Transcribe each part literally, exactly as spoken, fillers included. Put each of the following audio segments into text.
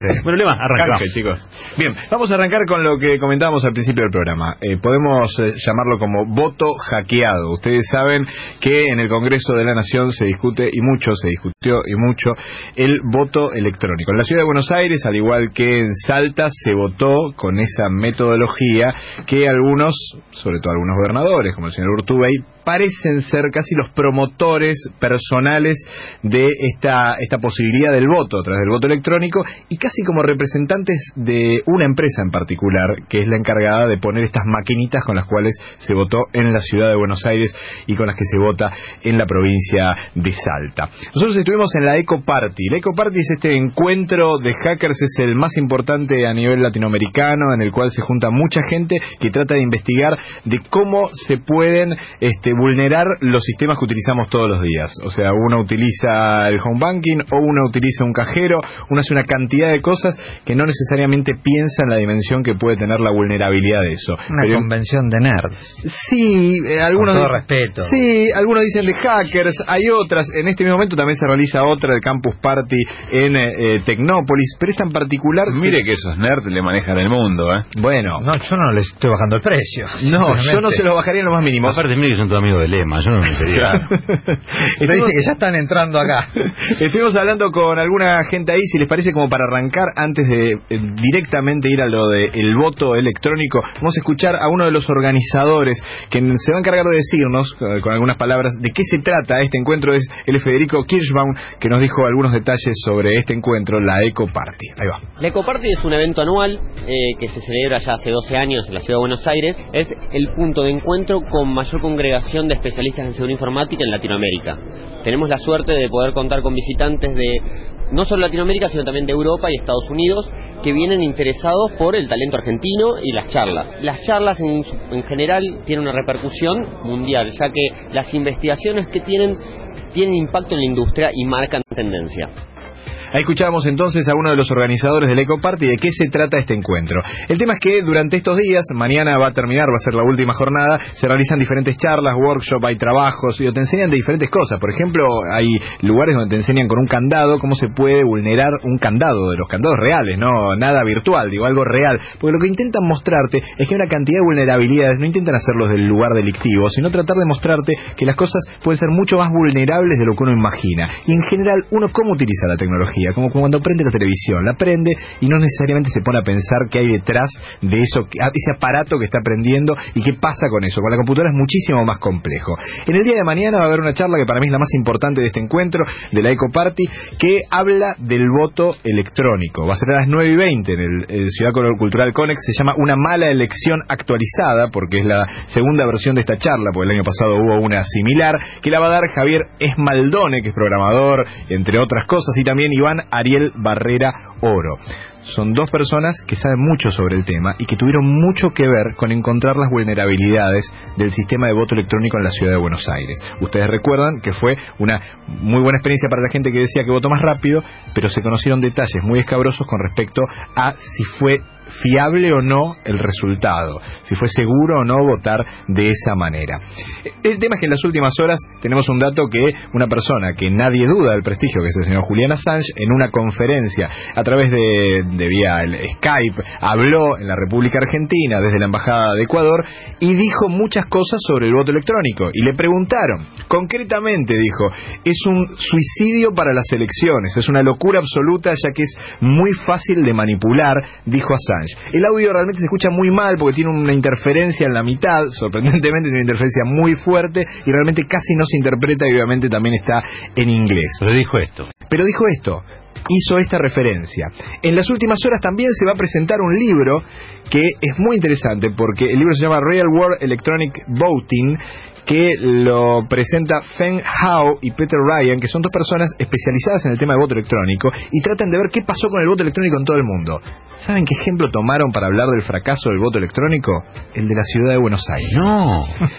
Problema, arrancamos. Canje, chicos. Bien, vamos a arrancar con lo que comentábamos al principio del programa. Eh, podemos eh, llamarlo como voto hackeado. Ustedes saben que en el Congreso de la Nación se discute, y mucho, se discutió y mucho, el voto electrónico. En la ciudad de Buenos Aires, al igual que en Salta, se votó con esa metodología que algunos, sobre todo algunos gobernadores, como el señor Urtubey, parecen ser casi los promotores personales de esta, esta posibilidad del voto a través del voto electrónico, y casi como representantes de una empresa en particular que es la encargada de poner estas maquinitas con las cuales se votó en la ciudad de Buenos Aires y con las que se vota en la provincia de Salta. Nosotros estuvimos en la Eco Party. La Eco Party es este encuentro de hackers, es el más importante a nivel latinoamericano, en el cual se junta mucha gente que trata de investigar de cómo se pueden este, vulnerar los sistemas que utilizamos todos los días. O sea, uno utiliza el home banking o uno utiliza un cajero, uno hace una cantidad de cosas que no necesariamente piensa en la dimensión que puede tener la vulnerabilidad de eso. Una Pero, convención de nerds. Sí, eh, algunos Con todo dicen, respeto. Sí, algunos dicen de hackers, hay otras. En este mismo momento también se realiza otra, el Campus Party en eh, Tecnópolis, pero esta en particular... Mire se... que esos nerds le manejan el mundo, ¿eh? Bueno. No, yo no les estoy bajando el precio. No, yo no se los bajaría en lo más mínimo. Aparte, mire que son todos amigos de Lema, yo no me metería. Claro. Usted dice que ya están entrando acá. Estuvimos hablando con alguna gente ahí, si les parece, como para arrancar, antes de eh, directamente ir a lo del voto electrónico, vamos a escuchar a uno de los organizadores que se va a encargar de decirnos, eh, con algunas palabras, de qué se trata este encuentro. Es el Federico Kirschbaum, que nos dijo algunos detalles sobre este encuentro, la Eco Party. Ahí va. La Eco Party es un evento anual eh, que se celebra ya hace doce años en la ciudad de Buenos Aires. Es el punto de encuentro con mayor congregación de especialistas en seguridad informática en Latinoamérica. Tenemos la suerte de poder contar con visitantes de no solo Latinoamérica, sino también de Europa y Estados Unidos, que vienen interesados por el talento argentino y las charlas. Las charlas en, en general tienen una repercusión mundial, ya que las investigaciones que tienen tienen impacto en la industria y marcan tendencia. Ahí escuchábamos entonces a uno de los organizadores del Eco Party. ¿De qué se trata este encuentro? El tema es que durante estos días, mañana va a terminar, va a ser la última jornada, se realizan diferentes charlas, workshops, hay trabajos, y te enseñan de diferentes cosas. Por ejemplo, hay lugares donde te enseñan con un candado cómo se puede vulnerar un candado, de los candados reales, no nada virtual, digo, algo real. Porque lo que intentan mostrarte es que hay una cantidad de vulnerabilidades, no intentan hacerlos del lugar delictivo, sino tratar de mostrarte que las cosas pueden ser mucho más vulnerables de lo que uno imagina. Y en general, uno cómo utiliza la tecnología, como cuando prende la televisión, la prende y no necesariamente se pone a pensar qué hay detrás de eso, ese aparato que está prendiendo y qué pasa con eso. Con la computadora es muchísimo más complejo. En el día de mañana va a haber una charla que para mí es la más importante de este encuentro, de la Eco Party, que habla del voto electrónico. Va a ser a las nueve y veinte en el, el Ciudad Cultural Conex. Se llama Una mala elección actualizada, porque es la segunda versión de esta charla, porque el año pasado hubo una similar, que la va a dar Javier Esmaldone, que es programador, entre otras cosas, y también Iván Ariel Barrera Oro. Son dos personas que saben mucho sobre el tema y que tuvieron mucho que ver con encontrar las vulnerabilidades del sistema de voto electrónico en la ciudad de Buenos Aires. Ustedes recuerdan que fue una muy buena experiencia para la gente que decía que votó más rápido, pero se conocieron detalles muy escabrosos con respecto a si fue fiable o no el resultado, si fue seguro o no votar de esa manera. El tema es que en las últimas horas tenemos un dato que una persona que nadie duda del prestigio, que es el señor Julian Assange, en una conferencia a través de, de vía el Skype, habló en la República Argentina desde la Embajada de Ecuador y dijo muchas cosas sobre el voto electrónico, y le preguntaron, concretamente dijo, es un suicidio para las elecciones, es una locura absoluta ya que es muy fácil de manipular, dijo Assange. El audio realmente se escucha muy mal porque tiene una interferencia en la mitad, sorprendentemente tiene una interferencia muy fuerte y realmente casi no se interpreta, y obviamente también está en inglés. Pero dijo esto. Pero dijo esto, hizo esta referencia. En las últimas horas también se va a presentar un libro que es muy interesante porque el libro se llama Real World Electronic Voting, que lo presenta Feng Hao y Peter Ryan, que son dos personas especializadas en el tema de voto electrónico, y tratan de ver qué pasó con el voto electrónico en todo el mundo. ¿Saben qué ejemplo tomaron para hablar del fracaso del voto electrónico? El de la ciudad de Buenos Aires. No.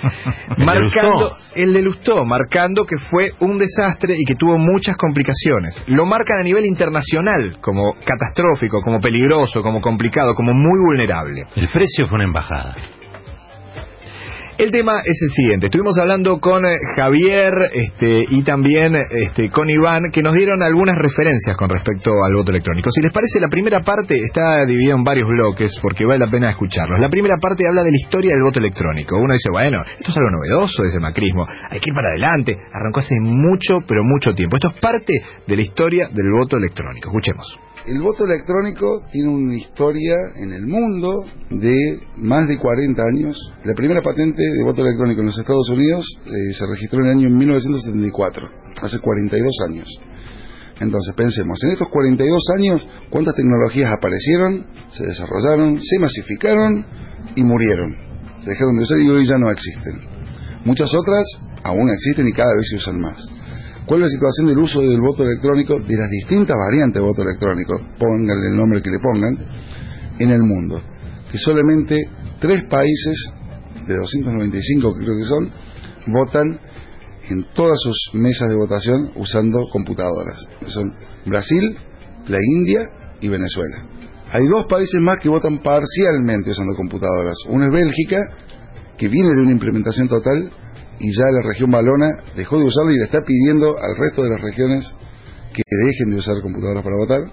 marcando el de Lustó, marcando que fue un desastre y que tuvo muchas complicaciones. Lo marcan a nivel internacional como catastrófico, como peligroso, como complicado, como muy vulnerable. El precio fue una embajada. El tema es el siguiente. Estuvimos hablando con eh, Javier este, y también este, con Iván, que nos dieron algunas referencias con respecto al voto electrónico. Si les parece, la primera parte está dividida en varios bloques porque vale la pena escucharlos. La primera parte habla de la historia del voto electrónico. Uno dice, bueno, esto es algo novedoso, es el macrismo, hay que ir para adelante. Arrancó hace mucho, pero mucho tiempo. Esto es parte de la historia del voto electrónico. Escuchemos. El voto electrónico tiene una historia en el mundo de más de cuarenta años. La primera patente de voto electrónico en los Estados Unidos eh, se registró en el año mil novecientos setenta y cuatro, hace cuarenta y dos años. Entonces pensemos, en estos cuarenta y dos años, ¿cuántas tecnologías aparecieron, se desarrollaron, se masificaron y murieron? Se dejaron de usar y hoy ya no existen. Muchas otras aún existen y cada vez se usan más. ¿Cuál es la situación del uso del voto electrónico, de las distintas variantes de voto electrónico, pónganle el nombre que le pongan, en el mundo? Que solamente tres países, de doscientos noventa y cinco que creo que son, votan en todas sus mesas de votación usando computadoras. Son Brasil, la India y Venezuela. Hay dos países más que votan parcialmente usando computadoras. Uno es Bélgica, que viene de una implementación total, y ya la región valona dejó de usarlo y le está pidiendo al resto de las regiones que dejen de usar computadoras para votar.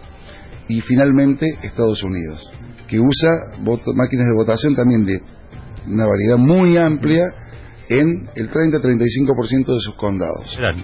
Y finalmente Estados Unidos, que usa voto, máquinas de votación también de una variedad muy amplia en el treinta a treinta y cinco por ciento de sus condados. Claro.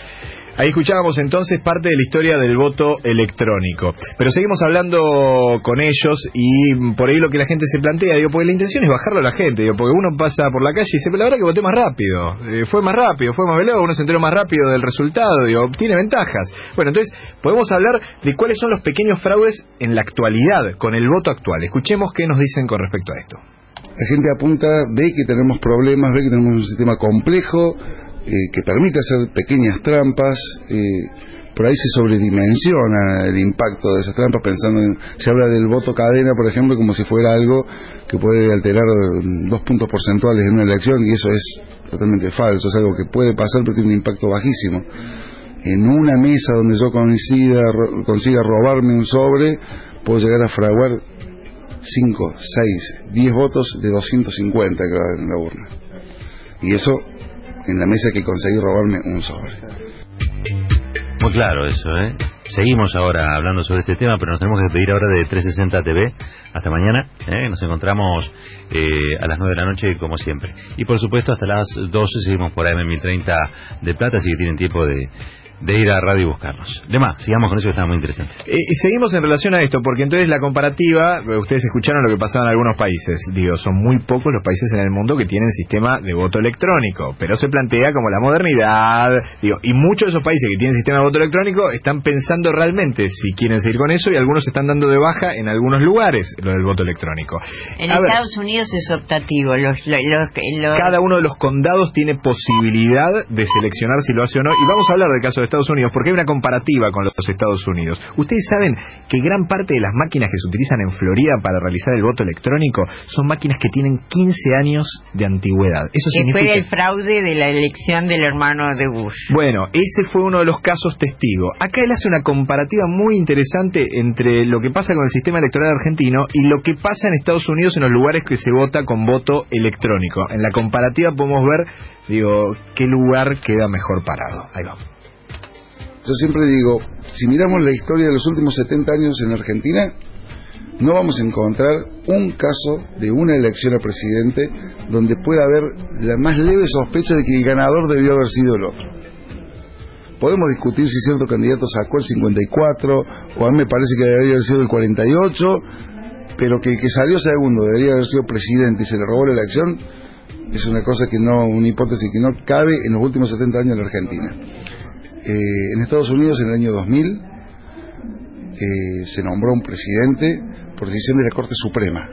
Ahí escuchábamos entonces parte de la historia del voto electrónico. Pero seguimos hablando con ellos y por ahí lo que la gente se plantea, digo, porque la intención es bajarlo a la gente, digo, porque uno pasa por la calle y dice, pero la verdad que voté más rápido, eh, fue más rápido, fue más veloz, uno se enteró más rápido del resultado, digo, tiene ventajas. Bueno, entonces podemos hablar de cuáles son los pequeños fraudes en la actualidad, con el voto actual. Escuchemos qué nos dicen con respecto a esto. La gente apunta, ve que tenemos problemas, ve que tenemos un sistema complejo, Eh, que permite hacer pequeñas trampas, eh, por ahí se sobredimensiona el impacto de esas trampas, pensando en, se habla del voto cadena, por ejemplo, como si fuera algo que puede alterar dos puntos porcentuales en una elección, y eso es totalmente falso, es algo que puede pasar pero tiene un impacto bajísimo. En una mesa donde yo consiga, consiga robarme un sobre, puedo llegar a fraguar cinco, seis, diez votos de doscientos cincuenta que va a haber en la urna, y eso en la mesa que conseguí robarme un sobre. Muy claro eso, ¿eh? Seguimos ahora hablando sobre este tema, pero nos tenemos que despedir ahora de trescientos sesenta T V. Hasta mañana, ¿eh? Nos encontramos eh, a las nueve de la noche, como siempre. Y por supuesto, hasta las doce seguimos por A M mil treinta de Plata, así que tienen tiempo de... de ir a radio y buscarnos. Demás, sigamos con eso que está muy interesante. Eh, y seguimos en relación a esto, porque entonces la comparativa, ustedes escucharon lo que pasaba en algunos países, digo, son muy pocos los países en el mundo que tienen sistema de voto electrónico, pero se plantea como la modernidad, digo, y muchos de esos países que tienen sistema de voto electrónico están pensando realmente si quieren seguir con eso, y algunos están dando de baja en algunos lugares lo del voto electrónico. En a Estados ver, Unidos es optativo, los, los, los... cada uno de los condados tiene posibilidad de seleccionar si lo hace o no, y vamos a hablar del caso de Estados Unidos, porque hay una comparativa con los Estados Unidos. Ustedes saben que gran parte de las máquinas que se utilizan en Florida para realizar el voto electrónico son máquinas que tienen quince años de antigüedad. Eso que significa... fue el fraude de la elección del hermano de Bush. Bueno, ese fue uno de los casos testigo. Acá él hace una comparativa muy interesante entre lo que pasa con el sistema electoral argentino y lo que pasa en Estados Unidos en los lugares que se vota con voto electrónico. En la comparativa podemos ver, digo, qué lugar queda mejor parado. Ahí vamos. Yo siempre digo, si miramos la historia de los últimos setenta años en Argentina, no vamos a encontrar un caso de una elección a presidente donde pueda haber la más leve sospecha de que el ganador debió haber sido el otro. Podemos discutir si cierto candidato sacó el cincuenta y cuatro, o a mí me parece que debería haber sido el cuarenta y ocho, pero que el que salió segundo debería haber sido presidente y se le robó la elección, es una cosa que no, una hipótesis que no cabe en los últimos setenta años en la Argentina. Eh, en Estados Unidos, en el año dos mil, eh, se nombró un presidente por decisión de la Corte Suprema,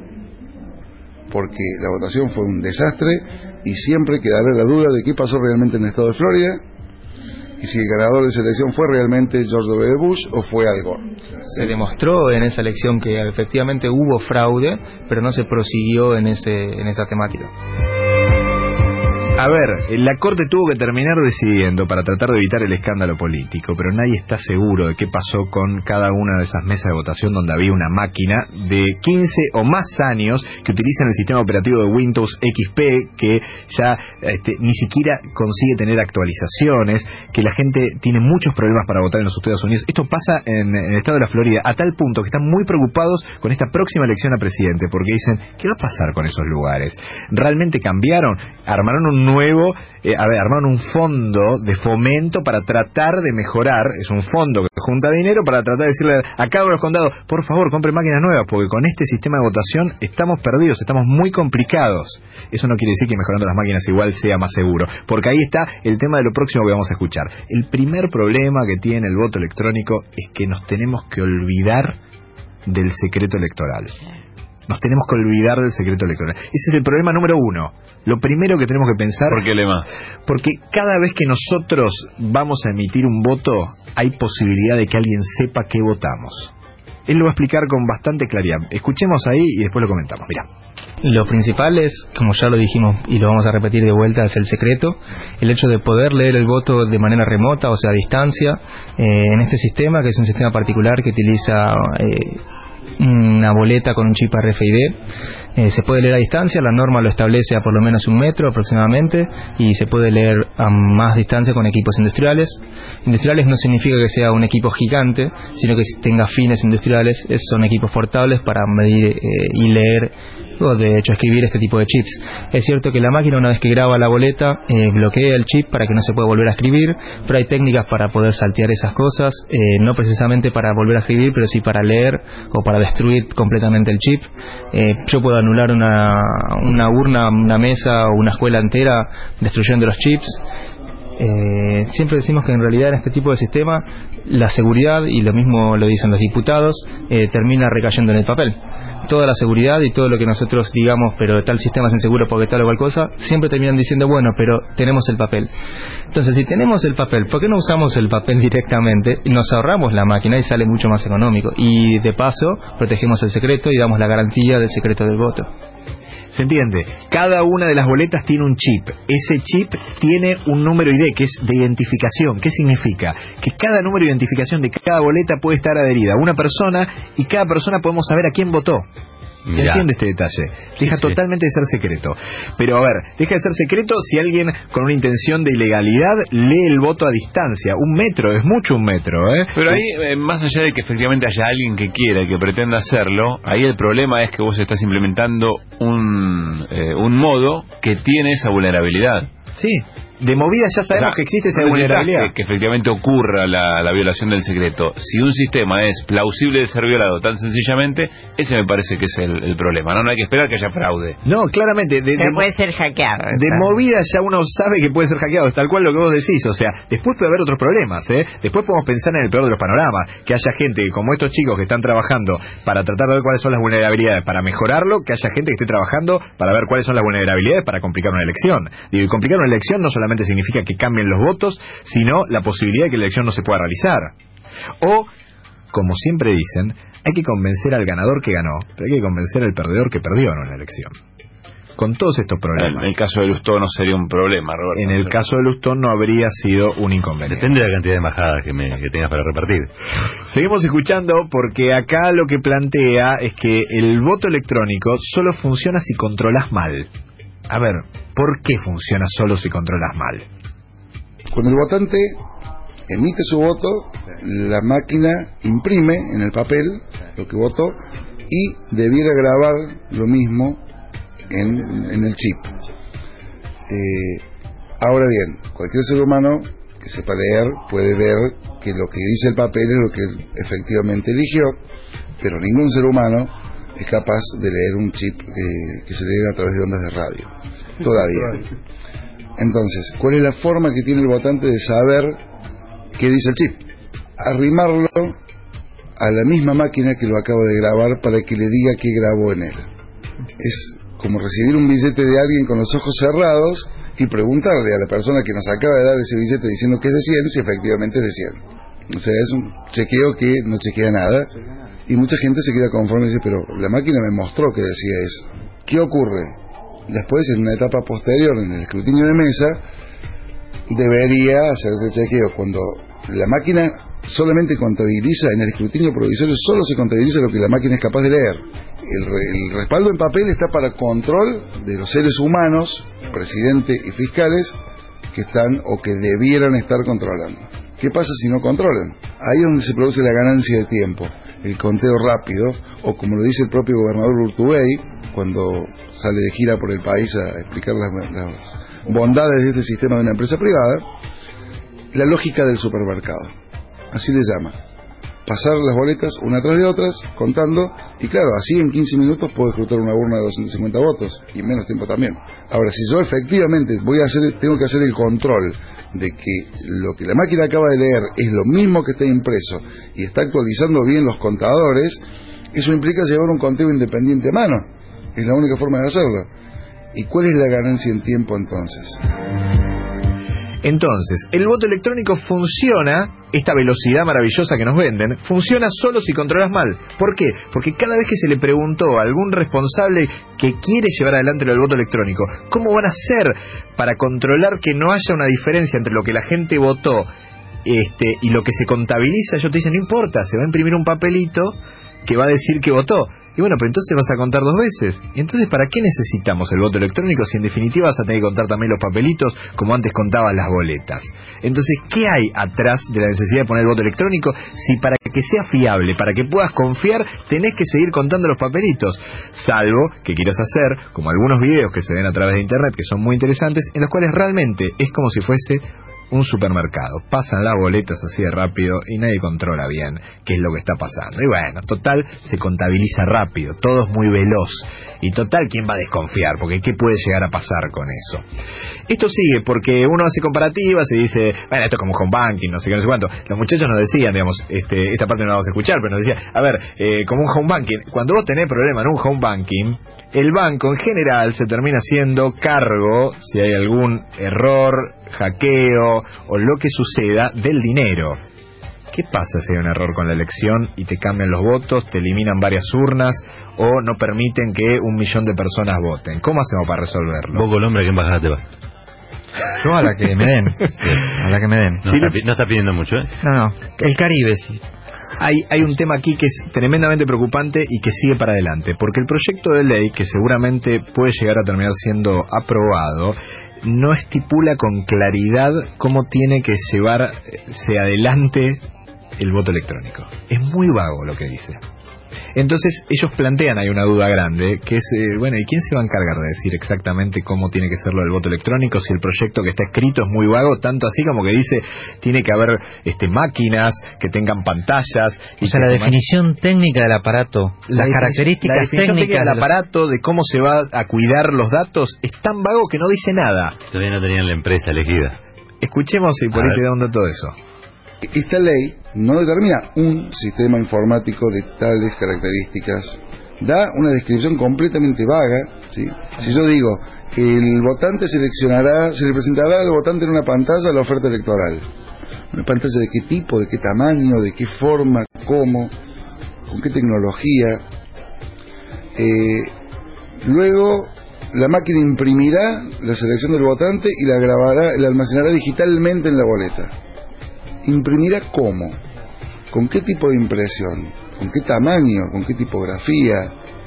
porque la votación fue un desastre y siempre quedará la duda de qué pasó realmente en el estado de Florida y si el ganador de esa elección fue realmente George W. Bush o fue Al Gore. Se demostró en esa elección que efectivamente hubo fraude, pero no se prosiguió en ese en esa temática. A ver, la Corte tuvo que terminar decidiendo para tratar de evitar el escándalo político, pero nadie está seguro de qué pasó con cada una de esas mesas de votación donde había una máquina de quince o más años que utilizan el sistema operativo de Windows X P, que ya este, ni siquiera consigue tener actualizaciones, que la gente tiene muchos problemas para votar en los Estados Unidos. Esto pasa en, en el estado de la Florida, a tal punto que están muy preocupados con esta próxima elección a presidente, porque dicen, ¿qué va a pasar con esos lugares? ¿Realmente cambiaron? Armaron un nuevo, eh, a ver, armaron un fondo de fomento para tratar de mejorar, es un fondo que junta dinero para tratar de decirle a cada uno de los condados, por favor, compre máquinas nuevas, porque con este sistema de votación estamos perdidos, estamos muy complicados. Eso no quiere decir que mejorando las máquinas igual sea más seguro, porque ahí está el tema de lo próximo que vamos a escuchar. El primer problema que tiene el voto electrónico es que nos tenemos que olvidar del secreto electoral. Nos tenemos que olvidar del secreto electoral. Ese es el problema número uno. Lo primero que tenemos que pensar... ¿Por qué, Lema? Porque cada vez que nosotros vamos a emitir un voto, hay posibilidad de que alguien sepa qué votamos. Él lo va a explicar con bastante claridad. Escuchemos ahí y después lo comentamos. Mira. Lo principal es, como ya lo dijimos y lo vamos a repetir de vuelta, es el secreto, el hecho de poder leer el voto de manera remota, o sea, a distancia, eh, en este sistema, que es un sistema particular que utiliza eh, una boleta con un chip R F I D. Eh, se puede leer a distancia, la norma lo establece a por lo menos un metro aproximadamente, y se puede leer a más distancia con equipos industriales. Industriales no significa que sea un equipo gigante, sino que tenga fines industriales. Es, son equipos portables para medir eh, y leer, o de hecho escribir este tipo de chips. Es cierto que la máquina, una vez que graba la boleta, eh, bloquea el chip para que no se pueda volver a escribir, pero hay técnicas para poder saltear esas cosas, eh, no precisamente para volver a escribir, pero sí para leer o para destruir completamente el chip. Eh, yo puedo anular una, una urna, una mesa o una escuela entera destruyendo los chips. Eh, siempre decimos que en realidad en este tipo de sistema la seguridad, y lo mismo lo dicen los diputados, eh, termina recayendo en el papel. Toda la seguridad y todo lo que nosotros digamos, pero tal sistema es inseguro porque tal o cual cosa, siempre terminan diciendo, bueno, pero tenemos el papel. Entonces, si tenemos el papel, ¿por qué no usamos el papel directamente? Nos ahorramos la máquina y sale mucho más económico. Y de paso, protegemos el secreto y damos la garantía del secreto del voto. ¿Se entiende? Cada una de las boletas tiene un chip. Ese chip tiene un número I D, que es de identificación. ¿Qué significa? Que cada número de identificación de cada boleta puede estar adherida a una persona, y cada persona podemos saber a quién votó. ¿Se Mirá. entiende este detalle? Deja Sí, sí. totalmente de ser secreto. Pero a ver, deja de ser secreto si alguien con una intención de ilegalidad lee el voto a distancia. Un metro, es mucho un metro, ¿eh? Pero ahí, eh, más allá de que efectivamente haya alguien que quiera y que pretenda hacerlo, ahí el problema es que vos estás implementando un, eh, un modo que tiene esa vulnerabilidad. Sí, de movida ya sabemos, o sea, que existe esa no vulnerabilidad. Que, que efectivamente ocurra la, la violación del secreto. Si un sistema es plausible de ser violado tan sencillamente, ese me parece que es el, el problema. No, no hay que esperar que haya fraude. No, claramente. De, de, Pero puede ser hackeado. De movida ya uno sabe que puede ser hackeado, es tal cual lo que vos decís. O sea, después puede haber otros problemas, ¿eh? Después podemos pensar en el peor de los panoramas, que haya gente como estos chicos que están trabajando para tratar de ver cuáles son las vulnerabilidades para mejorarlo, que haya gente que esté trabajando para ver cuáles son las vulnerabilidades para complicar una elección. Digo, y complicar una elección no solamente significa que cambien los votos, sino la posibilidad de que la elección no se pueda realizar. O, como siempre dicen, hay que convencer al ganador que ganó, pero hay que convencer al perdedor que perdió en una elección. Con todos estos problemas. En el caso de Lustó no sería un problema, Roberto. En el caso de Lustó no habría sido un inconveniente. Depende de la cantidad de embajadas que, me, que tengas para repartir. Seguimos escuchando, porque acá lo que plantea es que el voto electrónico solo funciona si controlas mal. A ver, ¿por qué funciona solo si controlas mal? Cuando el votante emite su voto, la máquina imprime en el papel lo que votó y debiera grabar lo mismo en, en el chip. Eh, ahora bien, cualquier ser humano que sepa leer puede ver que lo que dice el papel es lo que él efectivamente eligió, pero ningún ser humano es capaz de leer un chip eh, que se lee a través de ondas de radio, todavía. Entonces, ¿cuál es la forma que tiene el votante de saber qué dice el chip? Arrimarlo a la misma máquina que lo acaba de grabar para que le diga qué grabó en él. Es como recibir un billete de alguien con los ojos cerrados y preguntarle a la persona que nos acaba de dar ese billete diciendo que es de cien, si efectivamente es de cien. O sea, es un chequeo que no chequea nada. Y mucha gente se queda conforme y dice, pero la máquina me mostró que decía eso. ¿Qué ocurre? Después, en una etapa posterior, en el escrutinio de mesa, debería hacerse el chequeo. Cuando la máquina solamente contabiliza, en el escrutinio provisorio solo se contabiliza lo que la máquina es capaz de leer. El, re, el respaldo en papel está para control de los seres humanos, presidente y fiscales, que están o que debieran estar controlando. ¿Qué pasa si no controlan? Ahí es donde se produce la ganancia de tiempo, el conteo rápido, o como lo dice el propio gobernador Urtubey, cuando sale de gira por el país a explicar las, las bondades de este sistema de una empresa privada, la lógica del supermercado, así le llama. Pasar las boletas una tras de otras, contando, y claro, así en quince minutos puedo escrutar una urna de doscientos cincuenta votos, y en menos tiempo también. Ahora, si yo efectivamente voy a hacer, tengo que hacer el control de que lo que la máquina acaba de leer es lo mismo que está impreso, y está actualizando bien los contadores, eso implica llevar un conteo independiente a mano. Es la única forma de hacerlo. ¿Y cuál es la ganancia en tiempo entonces? Entonces, el voto electrónico funciona, esta velocidad maravillosa que nos venden, funciona solo si controlas mal. ¿Por qué? Porque cada vez que se le preguntó a algún responsable que quiere llevar adelante el voto electrónico, ¿cómo van a hacer para controlar que no haya una diferencia entre lo que la gente votó este, y lo que se contabiliza? Ellos te dicen, no importa, se va a imprimir un papelito que va a decir que votó. Y bueno, pero entonces vas a contar dos veces. Entonces, ¿para qué necesitamos el voto electrónico si en definitiva vas a tener que contar también los papelitos como antes contabas las boletas? Entonces, ¿qué hay atrás de la necesidad de poner el voto electrónico si para que sea fiable, para que puedas confiar, tenés que seguir contando los papelitos? Salvo que quieras hacer, como algunos videos que se ven a través de internet que son muy interesantes, en los cuales realmente es como si fuese un supermercado. Pasan las boletas así de rápido y nadie controla bien qué es lo que está pasando. Y bueno, total, se contabiliza rápido, todo es muy veloz. Y total, ¿quién va a desconfiar? Porque ¿qué puede llegar a pasar con eso? Esto sigue porque uno hace comparativas y dice, bueno, esto es como home banking, no sé qué, no sé cuánto. Los muchachos nos decían, digamos, este, esta parte no la vamos a escuchar, pero nos decían, a ver, eh, como un home banking, cuando vos tenés problema en un home banking, el banco en general se termina haciendo cargo, si hay algún error, hackeo o lo que suceda, del dinero. ¿Qué pasa si hay un error con la elección y te cambian los votos, te eliminan varias urnas o no permiten que un millón de personas voten? ¿Cómo hacemos para resolverlo? Vos, Colombia, ¿a qué embajada te vas? Yo a la que me den. A la que me den. No, sí, está, no está pidiendo mucho, ¿eh? No, no. El Caribe, sí. Hay, hay un tema aquí que es tremendamente preocupante y que sigue para adelante, porque el proyecto de ley, que seguramente puede llegar a terminar siendo aprobado, no estipula con claridad cómo tiene que llevarse adelante el voto electrónico. Es muy vago lo que dice. Entonces ellos plantean, hay una duda grande, que es, eh, bueno, ¿y quién se va a encargar de decir exactamente cómo tiene que ser lo del voto electrónico si el proyecto que está escrito es muy vago, tanto así como que dice, tiene que haber este máquinas que tengan pantallas? Y o sea, la definición técnica del aparato, las la características la definición técnicas técnica del aparato, de cómo se va a cuidar los datos, es tan vago que no dice nada. Todavía no tenían la empresa elegida. Escuchemos y por ahí te da un dato de eso. Esta ley no determina un sistema informático de tales características, da una descripción completamente vaga, ¿sí? Si yo digo, el votante seleccionará, se le presentará al votante en una pantalla la oferta electoral. ¿Una pantalla de qué tipo, de qué tamaño, de qué forma, cómo, con qué tecnología? Eh, luego, la máquina imprimirá la selección del votante y la grabará, la almacenará digitalmente en la boleta. ¿Imprimirá cómo? ¿Con qué tipo de impresión? ¿Con qué tamaño? ¿Con qué tipografía?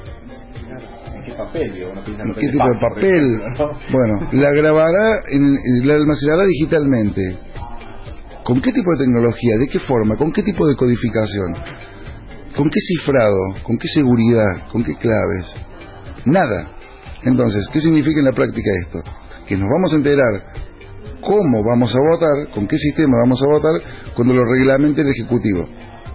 ¿En qué papel? Digo, ¿En qué tipo de papel? Bueno, la grabará, en, la almacenará digitalmente. ¿Con qué tipo de tecnología? ¿De qué forma? ¿Con qué tipo de codificación? ¿Con qué cifrado? ¿Con qué seguridad? ¿Con qué claves? Nada. Entonces, ¿qué significa en la práctica esto? Que nos vamos a enterar cómo vamos a votar, con qué sistema vamos a votar, cuando lo reglamente el Ejecutivo.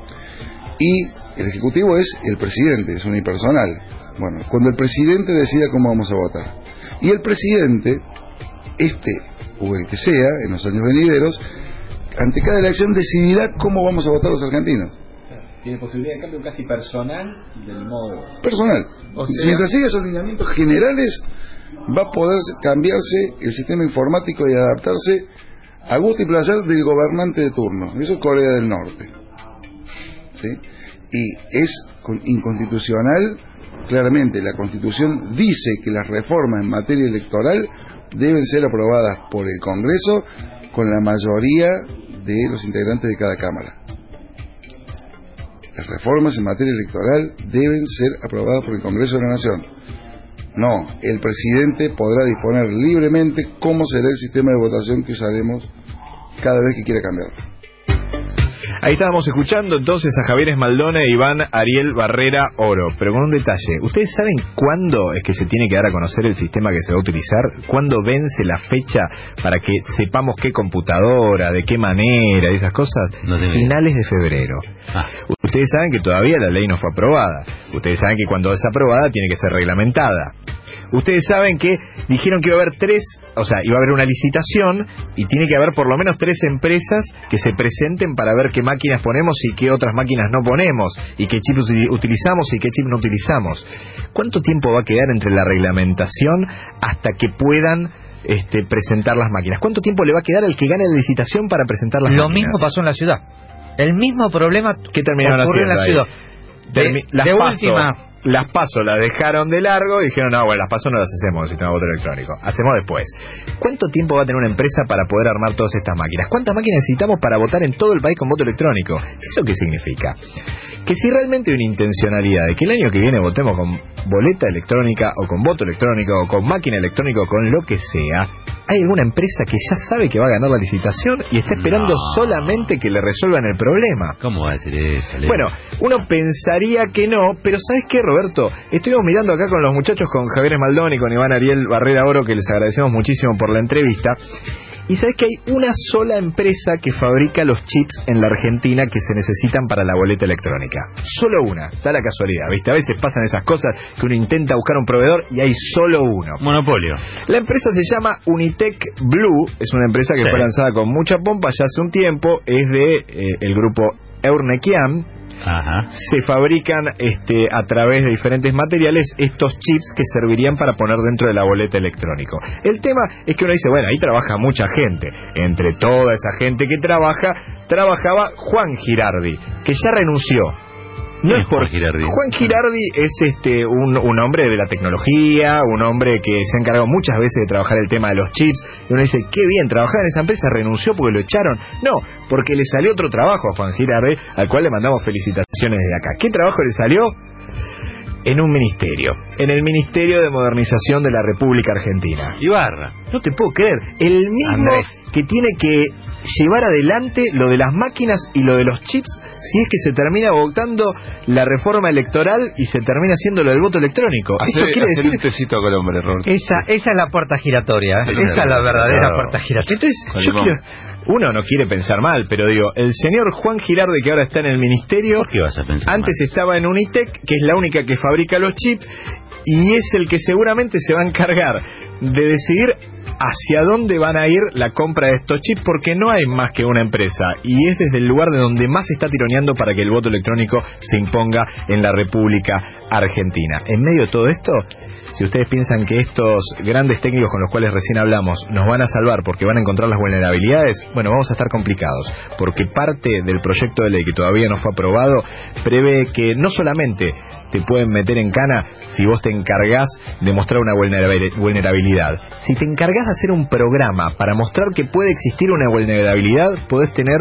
Y el Ejecutivo es el presidente, es unipersonal. Bueno, cuando el presidente decida cómo vamos a votar. Y el presidente, este o el que sea, en los años venideros, ante cada elección decidirá cómo vamos a votar los argentinos. Tiene posibilidad de cambio casi personal del modo. Personal. O sea, mientras siga esos lineamientos generales, va a poder cambiarse el sistema informático y adaptarse a gusto y placer del gobernante de turno. Eso es Corea del Norte, ¿sí? Y es inconstitucional claramente, la Constitución dice que las reformas en materia electoral deben ser aprobadas por el Congreso con la mayoría de los integrantes de cada Cámara. Las reformas en materia electoral deben ser aprobadas por el Congreso de la Nación. No, el presidente podrá disponer libremente cómo será el sistema de votación que usaremos cada vez que quiera cambiarlo. Ahí estábamos escuchando entonces a Javier Esmaldona e Iván Ariel Barrera Oro, pero con un detalle. ¿Ustedes saben cuándo es que se tiene que dar a conocer el sistema que se va a utilizar? ¿Cuándo vence la fecha para que sepamos qué computadora, de qué manera, esas cosas? No Finales de febrero. Ah. Ustedes saben que todavía la ley no fue aprobada. Ustedes saben que cuando es aprobada tiene que ser reglamentada. Ustedes saben que dijeron que iba a haber tres, o sea, iba a haber una licitación y tiene que haber por lo menos tres empresas que se presenten para ver qué máquinas ponemos y qué otras máquinas no ponemos, y qué chip utilizamos y qué chip no utilizamos. ¿Cuánto tiempo va a quedar entre la reglamentación hasta que puedan este, presentar las máquinas? ¿Cuánto tiempo le va a quedar al que gane la licitación para presentar las Lo máquinas? mismo pasó en la ciudad. El mismo problema ¿Qué terminaron ocurrió en la haciendo ciudad. ahí? De, Termi- las de paso, última... Las paso, las dejaron de largo y dijeron, no, bueno, las paso no las hacemos en el sistema de voto electrónico. Hacemos después. ¿Cuánto tiempo va a tener una empresa para poder armar todas estas máquinas? ¿Cuántas máquinas necesitamos para votar en todo el país con voto electrónico? ¿Eso qué significa? Que si realmente hay una intencionalidad de que el año que viene votemos con boleta electrónica o con voto electrónico o con máquina electrónica o con lo que sea, hay alguna empresa que ya sabe que va a ganar la licitación y está esperando No. solamente que le resuelvan el problema. ¿Cómo va a decir eso, Leo? Bueno, uno pensaría que no, pero ¿sabes qué, Roberto? Estuvimos mirando acá con los muchachos, con Javier Esmaldón y con Iván Ariel Barrera Oro, que les agradecemos muchísimo por la entrevista. Y sabes que hay una sola empresa que fabrica los chips en la Argentina que se necesitan para la boleta electrónica. Solo una, da la casualidad, ¿viste? A veces pasan esas cosas que uno intenta buscar un proveedor y hay solo uno. Monopolio. La empresa se llama Unitec Blue, es una empresa que Sí. fue lanzada con mucha pompa ya hace un tiempo, es de eh, el grupo Eurnequian. Ajá. Se fabrican este, a través de diferentes materiales estos chips que servirían para poner dentro de la boleta electrónico. El tema es que uno dice, bueno, ahí trabaja mucha gente. Entre toda esa gente que trabaja, trabajaba Juan Girardi, que ya renunció. No es por Juan Girardi. Juan Girardi es este un, un hombre de la tecnología, un hombre que se ha encargado muchas veces de trabajar el tema de los chips. Y uno dice, qué bien, trabajaba en esa empresa, renunció porque lo echaron. No, porque le salió otro trabajo a Juan Girardi, al cual le mandamos felicitaciones desde acá. ¿Qué trabajo le salió? En un ministerio, en el Ministerio de Modernización de la República Argentina. Ibarra. No te puedo creer, el mismo Andrés. que tiene que llevar adelante lo de las máquinas y lo de los chips, si es que se termina votando la reforma electoral y se termina haciendo lo del voto electrónico. Eso Hacer, quiere hacer decir... un tecito con el hombre, Roberto. Esa, esa es la puerta giratoria, ¿eh? Sí, Esa claro. es la verdadera Claro. puerta giratoria. Entonces, Con yo limón. quiero... Uno no quiere pensar mal, pero digo, el señor Juan Girardi, que ahora está en el ministerio, ¿Por qué vas a pensar antes mal? estaba en Unitec, que es la única que fabrica los chips, y es el que seguramente se va a encargar de decidir hacia dónde van a ir la compra de estos chips, porque no hay más que una empresa, y es desde el lugar de donde más se está tironeando para que el voto electrónico se imponga en la República Argentina. En medio de todo esto, si ustedes piensan que estos grandes técnicos con los cuales recién hablamos nos van a salvar porque van a encontrar las vulnerabilidades, bueno, vamos a estar complicados, porque parte del proyecto de ley que todavía no fue aprobado prevé que no solamente te pueden meter en cana si vos te encargás de mostrar una vulnerabilidad. Si te encargás de hacer un programa para mostrar que puede existir una vulnerabilidad, podés tener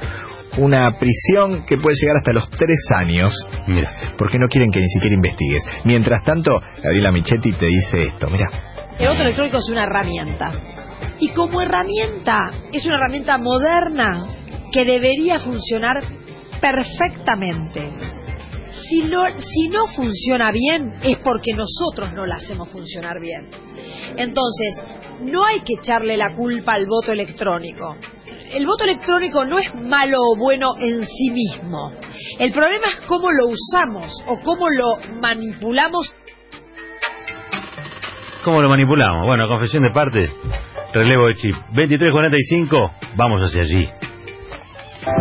una prisión que puede llegar hasta los tres años. Mira. Porque no quieren que ni siquiera investigues. Mientras tanto, Gabriela Michetti te dice esto, mira. El voto electrónico es una herramienta. Y como herramienta, es una herramienta moderna que debería funcionar perfectamente. Si, lo, si no funciona bien, es porque nosotros no la hacemos funcionar bien. Entonces, no hay que echarle la culpa al voto electrónico. El voto electrónico no es malo o bueno en sí mismo. El problema es cómo lo usamos o cómo lo manipulamos. ¿Cómo lo manipulamos? Bueno, confesión de parte, relevo de chip. veintitrés cuarenta y cinco, vamos hacia allí.